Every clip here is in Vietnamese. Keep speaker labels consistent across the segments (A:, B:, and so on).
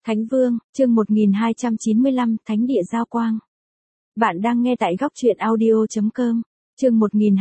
A: Thánh Vương, chương 1295, Thánh địa giao quang. Bạn đang nghe tại góc truyện audio.com. Chương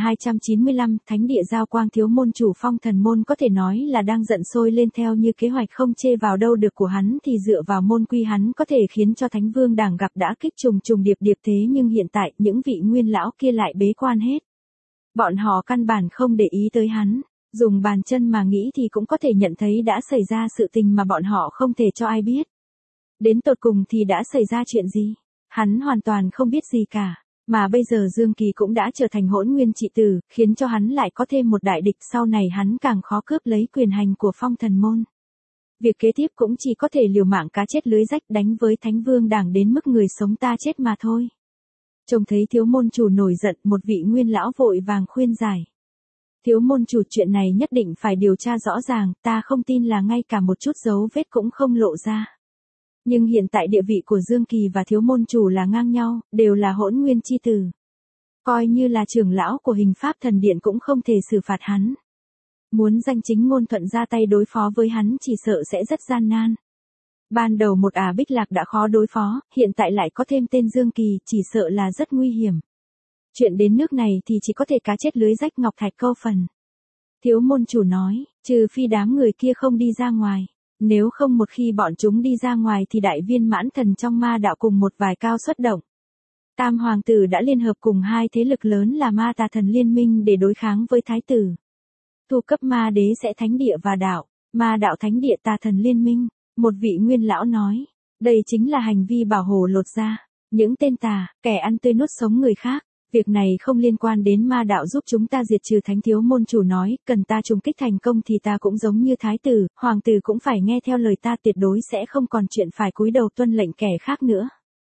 A: 1295, Thánh địa giao quang. Thiếu môn chủ Phong Thần môn có thể nói là đang giận sôi lên, theo như kế hoạch không chê vào đâu được của hắn thì dựa vào môn quy hắn có thể khiến cho Thánh Vương đảng gặp đã kích trùng trùng điệp điệp, thế nhưng hiện tại những vị nguyên lão kia lại bế quan hết. Bọn họ căn bản không để ý tới hắn, dùng bàn chân mà nghĩ thì cũng có thể nhận thấy đã xảy ra sự tình mà bọn họ không thể cho ai biết. Đến tột cùng thì đã xảy ra chuyện gì? Hắn hoàn toàn không biết gì cả. Mà bây giờ Dương Kỳ cũng đã trở thành Hỗn Nguyên Trị Tử, khiến cho hắn lại có thêm một đại địch, sau này hắn càng khó cướp lấy quyền hành của Phong Thần môn. Việc kế tiếp cũng chỉ có thể liều mạng cá chết lưới rách đánh với Thánh Vương đảng đến mức người sống ta chết mà thôi. Trông thấy thiếu môn chủ nổi giận, một vị nguyên lão vội vàng khuyên giải. Thiếu môn chủ, chuyện này nhất định phải điều tra rõ ràng, ta không tin là ngay cả một chút dấu vết cũng không lộ ra. Nhưng hiện tại địa vị của Dương Kỳ và thiếu môn chủ là ngang nhau, đều là Hỗn Nguyên Chi Tử. Coi như là trưởng lão của Hình Pháp Thần Điện cũng không thể xử phạt hắn. Muốn danh chính ngôn thuận ra tay đối phó với hắn chỉ sợ sẽ rất gian nan. Ban đầu một Bích Lạc đã khó đối phó, hiện tại lại có thêm tên Dương Kỳ, chỉ sợ là rất nguy hiểm. Chuyện đến nước này thì chỉ có thể cá chết lưới rách, ngọc thạch câu phần. Thiếu môn chủ nói, trừ phi đám người kia không đi ra ngoài. Nếu không một khi bọn chúng đi ra ngoài thì đại viên mãn thần trong ma đạo cùng một vài cao xuất động. Tam hoàng tử đã liên hợp cùng hai thế lực lớn là ma tà thần liên minh để đối kháng với thái tử. Thu cấp ma đế sẽ thánh địa và đạo, ma đạo thánh địa tà thần liên minh. Một vị nguyên lão nói, đây chính là hành vi bảo hộ lột da, những tên tà, kẻ ăn tươi nuốt sống người khác. Việc này không liên quan đến ma đạo giúp chúng ta diệt trừ thánh. Thiếu môn chủ nói, cần ta trùng kích thành công thì ta cũng giống như thái tử, hoàng tử cũng phải nghe theo lời ta, tuyệt đối sẽ không còn chuyện phải cúi đầu tuân lệnh kẻ khác nữa.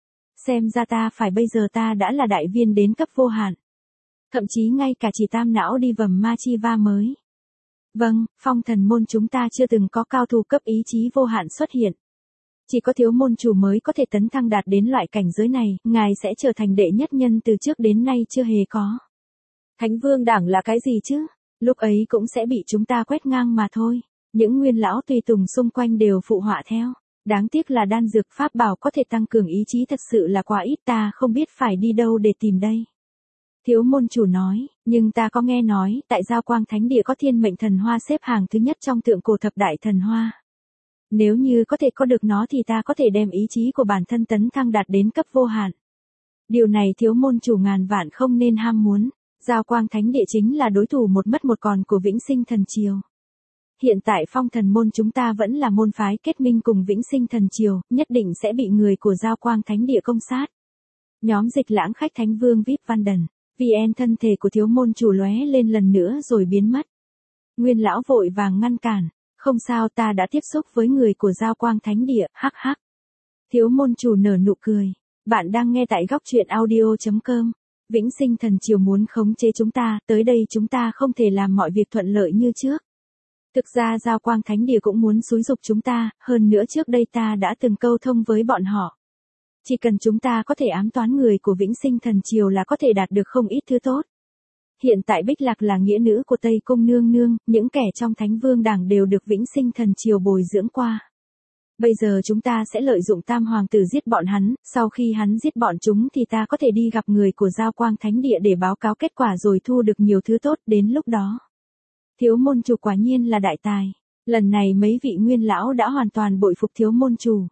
A: Xem ra ta phải bây giờ ta đã là đại viên đến cấp vô hạn. Thậm chí ngay cả chỉ tam não đi vầm ma chi va mới. Vâng, Phong Thần môn chúng ta chưa từng có cao thủ cấp ý chí vô hạn xuất hiện. Chỉ có thiếu môn chủ mới có thể tấn thăng đạt đến loại cảnh giới này, ngài sẽ trở thành đệ nhất nhân từ trước đến nay chưa hề có. Thánh Vương đảng là cái gì chứ? Lúc ấy cũng sẽ bị chúng ta quét ngang mà thôi. Những nguyên lão tùy tùng xung quanh đều phụ họa theo. Đáng tiếc là đan dược pháp bảo có thể tăng cường ý chí thật sự là quá ít, ta không biết phải đi đâu để tìm đây. Thiếu môn chủ nói, nhưng ta có nghe nói, tại Giao Quang Thánh Địa có Thiên Mệnh Thần Hoa xếp hàng thứ nhất trong thượng cổ thập đại thần hoa. Nếu như có thể có được nó thì ta có thể đem ý chí của bản thân tấn thăng đạt đến cấp vô hạn. Điều này thiếu môn chủ ngàn vạn không nên ham muốn. Giao Quang Thánh Địa chính là đối thủ một mất một còn của Vĩnh Sinh Thần Triều. Hiện tại Phong Thần môn chúng ta vẫn là môn phái kết minh cùng Vĩnh Sinh Thần Triều, nhất định sẽ bị người của Giao Quang Thánh Địa công sát. Nhóm Dịch Lãng khách Thánh Vương VIP Văn Đần, VN. Thân thể của thiếu môn chủ lóe lên lần nữa rồi biến mất. Nguyên lão vội vàng ngăn cản. Không sao, ta đã tiếp xúc với người của Giao Quang Thánh Địa, hắc hắc. Thiếu môn chủ nở nụ cười. Bạn đang nghe tại góc truyện audio.com. Vĩnh Sinh Thần Triều muốn khống chế chúng ta, tới đây chúng ta không thể làm mọi việc thuận lợi như trước. Thực ra Giao Quang Thánh Địa cũng muốn xúi giục chúng ta, hơn nữa trước đây ta đã từng câu thông với bọn họ. Chỉ cần chúng ta có thể ám toán người của Vĩnh Sinh Thần Triều là có thể đạt được không ít thứ tốt. Hiện tại Bích Lạc là nghĩa nữ của Tây Cung nương nương, những kẻ trong Thánh Vương đảng đều được Vĩnh Sinh Thần Triều bồi dưỡng qua. Bây giờ chúng ta sẽ lợi dụng Tam Hoàng tử giết bọn hắn, sau khi hắn giết bọn chúng thì ta có thể đi gặp người của Giao Quang Thánh Địa để báo cáo kết quả rồi thu được nhiều thứ tốt, đến lúc đó. Thiếu môn chủ quả nhiên là đại tài. Lần này mấy vị nguyên lão đã hoàn toàn bội phục thiếu môn chủ.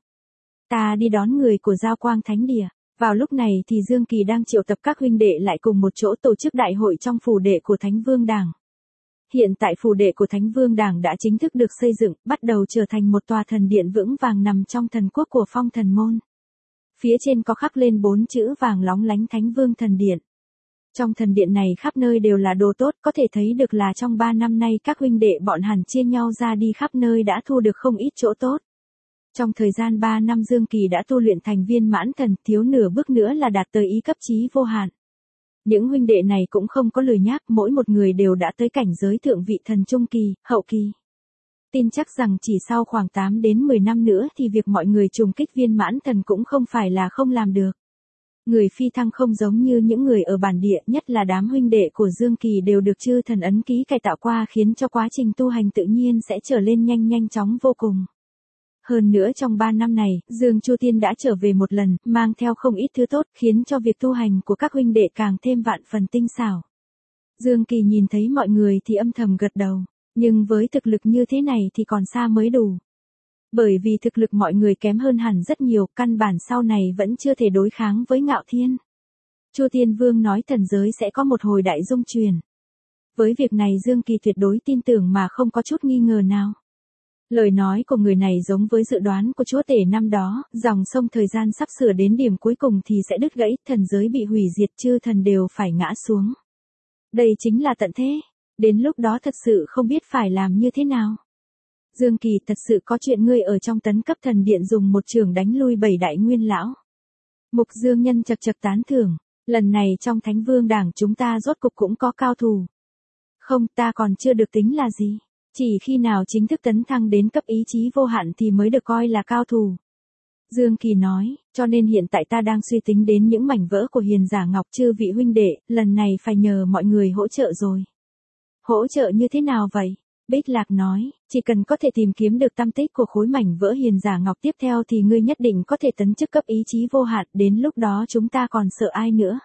A: Ta đi đón người của Giao Quang Thánh Địa. Vào lúc này thì Dương Kỳ đang triệu tập các huynh đệ lại cùng một chỗ tổ chức đại hội trong phủ đệ của Thánh Vương đảng. Hiện tại phủ đệ của Thánh Vương đảng đã chính thức được xây dựng, bắt đầu trở thành một tòa thần điện vững vàng nằm trong thần quốc của Phong Thần môn. Phía trên có khắc lên 4 chữ vàng lóng lánh Thánh Vương Thần Điện. Trong thần điện này khắp nơi đều là đồ tốt, có thể thấy được là trong 3 năm nay các huynh đệ bọn hẳn chia nhau ra đi khắp nơi đã thu được không ít chỗ tốt. Trong thời gian 3 năm Dương Kỳ đã tu luyện thành viên mãn thần, thiếu nửa bước nữa là đạt tới ý cấp chí vô hạn. Những huynh đệ này cũng không có lười nhác, mỗi một người đều đã tới cảnh giới thượng vị thần trung kỳ, hậu kỳ. Tin chắc rằng chỉ sau khoảng 8 đến 10 năm nữa thì việc mọi người trùng kích viên mãn thần cũng không phải là không làm được. Người phi thăng không giống như những người ở bản địa, nhất là đám huynh đệ của Dương Kỳ đều được chư thần ấn ký cải tạo qua khiến cho quá trình tu hành tự nhiên sẽ trở lên nhanh chóng vô cùng. Hơn nữa trong 3 năm này, Dương Chu Tiên đã trở về một lần, mang theo không ít thứ tốt, khiến cho việc tu hành của các huynh đệ càng thêm vạn phần tinh xảo. Dương Kỳ nhìn thấy mọi người thì âm thầm gật đầu, nhưng với thực lực như thế này thì còn xa mới đủ. Bởi vì thực lực mọi người kém hơn hẳn rất nhiều, căn bản sau này vẫn chưa thể đối kháng với Ngạo Thiên. Chu Tiên Vương nói thần giới sẽ có một hồi đại dung chuyển. Với việc này Dương Kỳ tuyệt đối tin tưởng mà không có chút nghi ngờ nào. Lời nói của người này giống với dự đoán của chúa tể năm đó, dòng sông thời gian sắp sửa đến điểm cuối cùng thì sẽ đứt gãy, thần giới bị hủy diệt, chư thần đều phải ngã xuống. Đây chính là tận thế, đến lúc đó thật sự không biết phải làm như thế nào. Dương Kỳ, thật sự có chuyện ngươi ở trong tấn cấp thần điện dùng một trường đánh lui 7 đại nguyên lão. Mục Dương Nhân chật chật tán thưởng, lần này trong Thánh Vương Đảng chúng ta rốt cục cũng có cao thủ. Không, ta còn chưa được tính là gì. Chỉ khi nào chính thức tấn thăng đến cấp ý chí vô hạn thì mới được coi là cao thủ. Dương Kỳ nói, cho nên hiện tại ta đang suy tính đến những mảnh vỡ của Hiền Giả Ngọc, chư vị huynh đệ, lần này phải nhờ mọi người hỗ trợ rồi. Hỗ trợ như thế nào vậy? Bích Lạc nói, chỉ cần có thể tìm kiếm được tăm tích của khối mảnh vỡ Hiền Giả Ngọc tiếp theo thì ngươi nhất định có thể tấn chức cấp ý chí vô hạn, đến lúc đó chúng ta còn sợ ai nữa.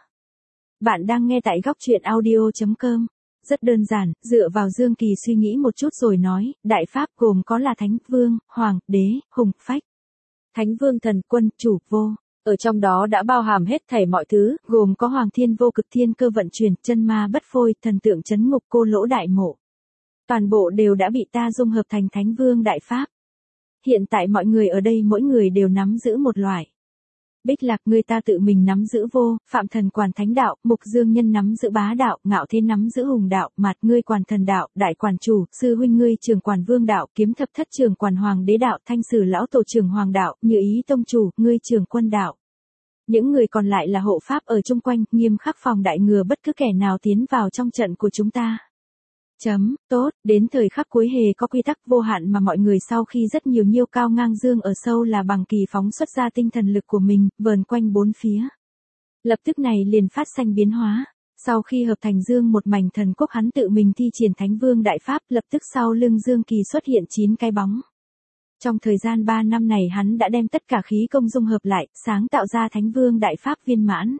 A: Bạn đang nghe tại góc truyện audio.com. Rất đơn giản, dựa vào Dương Kỳ suy nghĩ một chút rồi nói, đại pháp gồm có là Thánh Vương, Hoàng, Đế, Hùng, Phách. Thánh Vương thần quân, chủ, vô. Ở trong đó đã bao hàm hết thảy mọi thứ, gồm có Hoàng Thiên vô cực, thiên cơ vận chuyển, chân ma bất phôi, thần tượng chấn ngục, cô lỗ đại mộ. Toàn bộ đều đã bị ta dung hợp thành Thánh Vương đại pháp. Hiện tại mọi người ở đây mỗi người đều nắm giữ một loại. Bích Lạc, ngươi ta tự mình nắm giữ vô, Phạm Thần quản Thánh đạo, Mục Dương Nhân nắm giữ bá đạo, Ngạo Thiên nắm giữ hùng đạo, Mạt ngươi quản thần đạo, Đại quản chủ, Sư huynh ngươi trưởng quản vương đạo, Kiếm thập thất trưởng quản hoàng đế đạo, Thanh Sử lão tổ trưởng hoàng đạo, Như Ý tông chủ, ngươi trưởng quân đạo. Những người còn lại là hộ pháp ở chung quanh, nghiêm khắc phòng đại ngừa bất cứ kẻ nào tiến vào trong trận của chúng ta. Tốt, đến thời khắc cuối hề có quy tắc vô hạn mà mọi người sau khi rất nhiều nhiêu cao ngang dương ở sâu là bằng kỳ phóng xuất ra tinh thần lực của mình, vờn quanh bốn phía. Lập tức này liền phát sanh biến hóa. Sau khi hợp thành dương một mảnh thần quốc hắn tự mình thi triển Thánh Vương đại pháp, lập tức sau lưng Dương Kỳ xuất hiện 9 cái bóng. Trong thời gian 3 năm này hắn đã đem tất cả khí công dung hợp lại, sáng tạo ra Thánh Vương đại pháp viên mãn.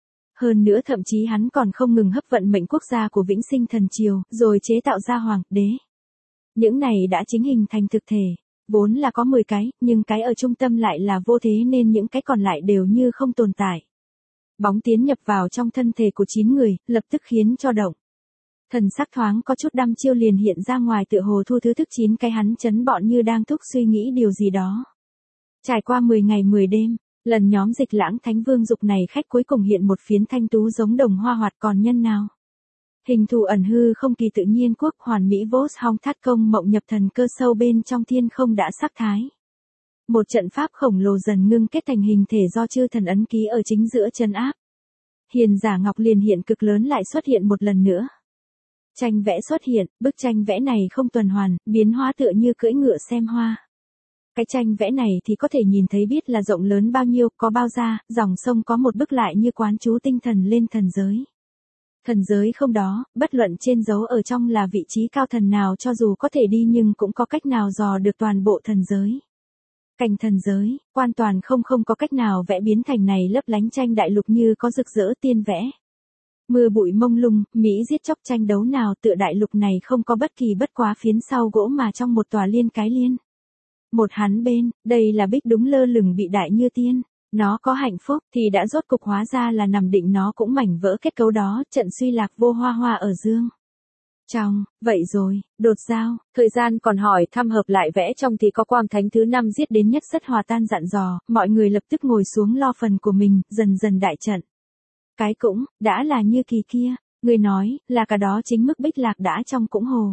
A: Hơn nữa thậm chí hắn còn không ngừng hấp vận mệnh quốc gia của Vĩnh Sinh Thần Triều, rồi chế tạo ra Hoàng Đế. Những này đã chính hình thành thực thể, vốn là có 10 cái, nhưng cái ở trung tâm lại là vô thế nên những cái còn lại đều như không tồn tại. Bóng tiến nhập vào trong thân thể của 9 người, lập tức khiến cho động. Thần sắc thoáng có chút đăm chiêu liền hiện ra ngoài tựa hồ thu thứ thức 9 cái hắn chấn bọn như đang thúc suy nghĩ điều gì đó. Trải qua 10 ngày 10 đêm. Lần nhóm Dịch Lãng Thánh Vương dục này khách cuối cùng hiện một phiến thanh tú giống đồng hoa hoạt còn nhân nào. Hình thù ẩn hư không kỳ tự nhiên quốc hoàn mỹ vos hong thát công mộng nhập thần cơ sâu bên trong thiên không đã sắc thái. Một trận pháp khổng lồ dần ngưng kết thành hình thể do chư thần ấn ký ở chính giữa chân áp. Hiền Giả Ngọc liền hiện cực lớn lại xuất hiện một lần nữa. Tranh vẽ xuất hiện, bức tranh vẽ này không tuần hoàn, biến hóa tựa như cưỡi ngựa xem hoa. Cái tranh vẽ này thì có thể nhìn thấy biết là rộng lớn bao nhiêu, có bao da, dòng sông có một bức lại như quán chú tinh thần lên thần giới. Thần giới không đó, bất luận trên dấu ở trong là vị trí cao thần nào cho dù có thể đi nhưng cũng có cách nào dò được toàn bộ thần giới. Cảnh thần giới, hoàn toàn không có cách nào vẽ biến thành này lấp lánh tranh đại lục như có rực rỡ tiên vẽ. Mưa bụi mông lung, Mỹ giết chóc tranh đấu nào tựa đại lục này không có bất kỳ bất quá phiến sau gỗ mà trong một tòa liên cái liên. Một hắn bên, đây là bích đúng lơ lửng bị đại như tiên. Nó có hạnh phúc thì đã rốt cục hóa ra là nằm định nó cũng mảnh vỡ kết cấu đó, trận suy lạc vô hoa hoa ở dương. Trong, vậy rồi, đột giao, thời gian còn hỏi thăm hợp lại vẽ trong thì có quang thánh thứ 5 giết đến nhất rất hòa tan dặn dò, mọi người lập tức ngồi xuống lo phần của mình, dần dần đại trận. Cái cũng, đã là như kỳ kia, người nói, là cả đó chính mức Bích Lạc đã trong cũng hồ.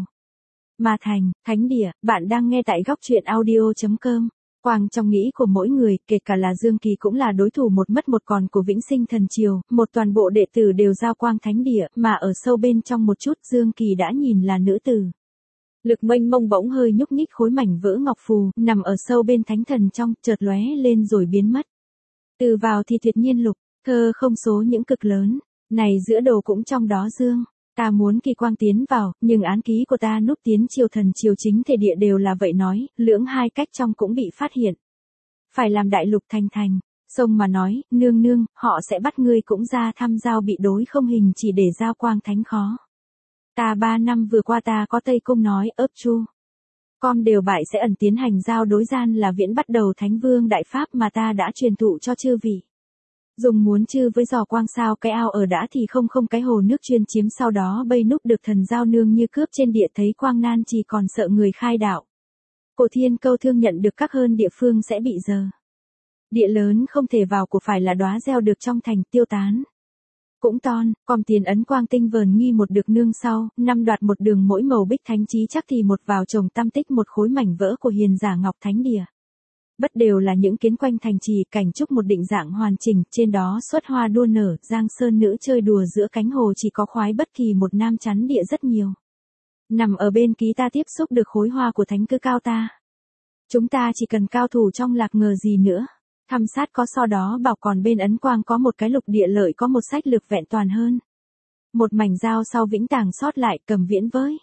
A: Mà thành, thánh địa, bạn đang nghe tại góc truyện audio.com. Quang trong nghĩ của mỗi người, kể cả là Dương Kỳ cũng là đối thủ một mất một còn của Vĩnh Sinh Thần Triều, một toàn bộ đệ tử đều giao quang thánh địa, mà ở sâu bên trong một chút Dương Kỳ đã nhìn là nữ tử. Lực mênh mông bỗng hơi nhúc nhích khối mảnh vỡ ngọc phù, nằm ở sâu bên thánh thần trong, chợt lóe lên rồi biến mất. Từ vào thì tuyệt nhiên lục, thơ không số những cực lớn, này giữa đồ cũng trong đó dương. Ta muốn kỳ quang tiến vào, nhưng án ký của ta núp tiến triều thần triều chính thể địa đều là vậy nói, lưỡng hai cách trong cũng bị phát hiện. Phải làm đại lục thành thành. Sông mà nói, nương nương, họ sẽ bắt ngươi cũng ra thăm giao bị đối không hình chỉ để giao quang thánh khó. Ta 3 năm vừa qua ta có Tây Cung nói ấp chu. Con đều bại sẽ ẩn tiến hành giao đối gian là viễn bắt đầu thánh vương đại pháp mà ta đã truyền thụ cho chư vị. Dùng muốn chư với giò quang sao cái ao ở đã thì không cái hồ nước chuyên chiếm sau đó bây núp được thần giao nương như cướp trên địa thấy quang nan chỉ còn sợ người khai đạo. Cổ thiên câu thương nhận được các hơn địa phương sẽ bị giờ. Địa lớn không thể vào của phải là đóa gieo được trong thành tiêu tán. Cũng ton, còn tiền ấn quang tinh vờn nghi một được nương sau, 5 đoạt một đường mỗi màu bích thánh trí chắc thì một vào trồng tam tích một khối mảnh vỡ của hiền giả ngọc thánh địa. Bất đều là những kiến quanh thành trì cảnh trúc một định dạng hoàn chỉnh, trên đó xuất hoa đua nở, giang sơn nữ chơi đùa giữa cánh hồ chỉ có khoái bất kỳ một nam chắn địa rất nhiều. Nằm ở bên ký ta tiếp xúc được khối hoa của thánh cư cao ta. Chúng ta chỉ cần cao thủ trong lạc ngờ gì nữa. Thăm sát có so đó bảo còn bên ấn quang có một cái lục địa lợi có một sách lược vẹn toàn hơn. Một mảnh dao sau vĩnh tàng sót lại cầm viễn với.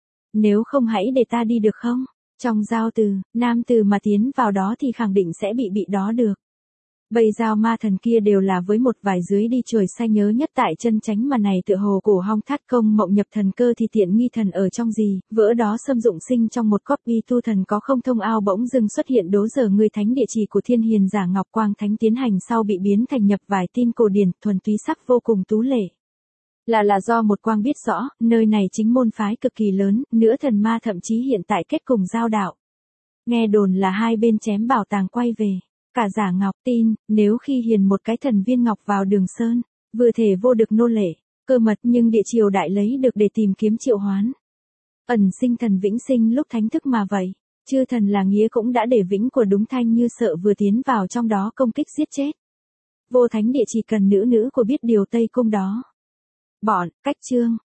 A: Nếu không hãy để ta đi được không? Trong giao từ, nam từ mà tiến vào đó thì khẳng định sẽ bị đó được. Bầy giao ma thần kia đều là với một vài dưới đi chuồi say nhớ nhất tại chân chánh mà này tựa hồ cổ hong thắt công mộng nhập thần cơ thì tiện nghi thần ở trong gì, vỡ đó xâm dụng sinh trong một copy tu thần có không thông ao bỗng dưng xuất hiện đố giờ người thánh địa chỉ của thiên hiền giả ngọc quang thánh tiến hành sau bị biến thành nhập vài tin cổ điển thuần túy sắc vô cùng tú lệ. Là do một quang biết rõ, nơi này chính môn phái cực kỳ lớn, nữa thần ma thậm chí hiện tại kết cùng giao đạo. Nghe đồn là hai bên chém bảo tàng quay về. Cả giả ngọc tin, nếu khi hiền một cái thần viên ngọc vào Đường Sơn, vừa thể vô được nô lệ, cơ mật nhưng địa triều đại lấy được để tìm kiếm triệu hoán. Ẩn sinh thần vĩnh sinh lúc thánh thức mà vậy, chư thần là nghĩa cũng đã để vĩnh của đúng thanh như sợ vừa tiến vào trong đó công kích giết chết. Vô thánh địa chỉ cần nữ của biết điều Tây Cung đó. Bọn, cách chương.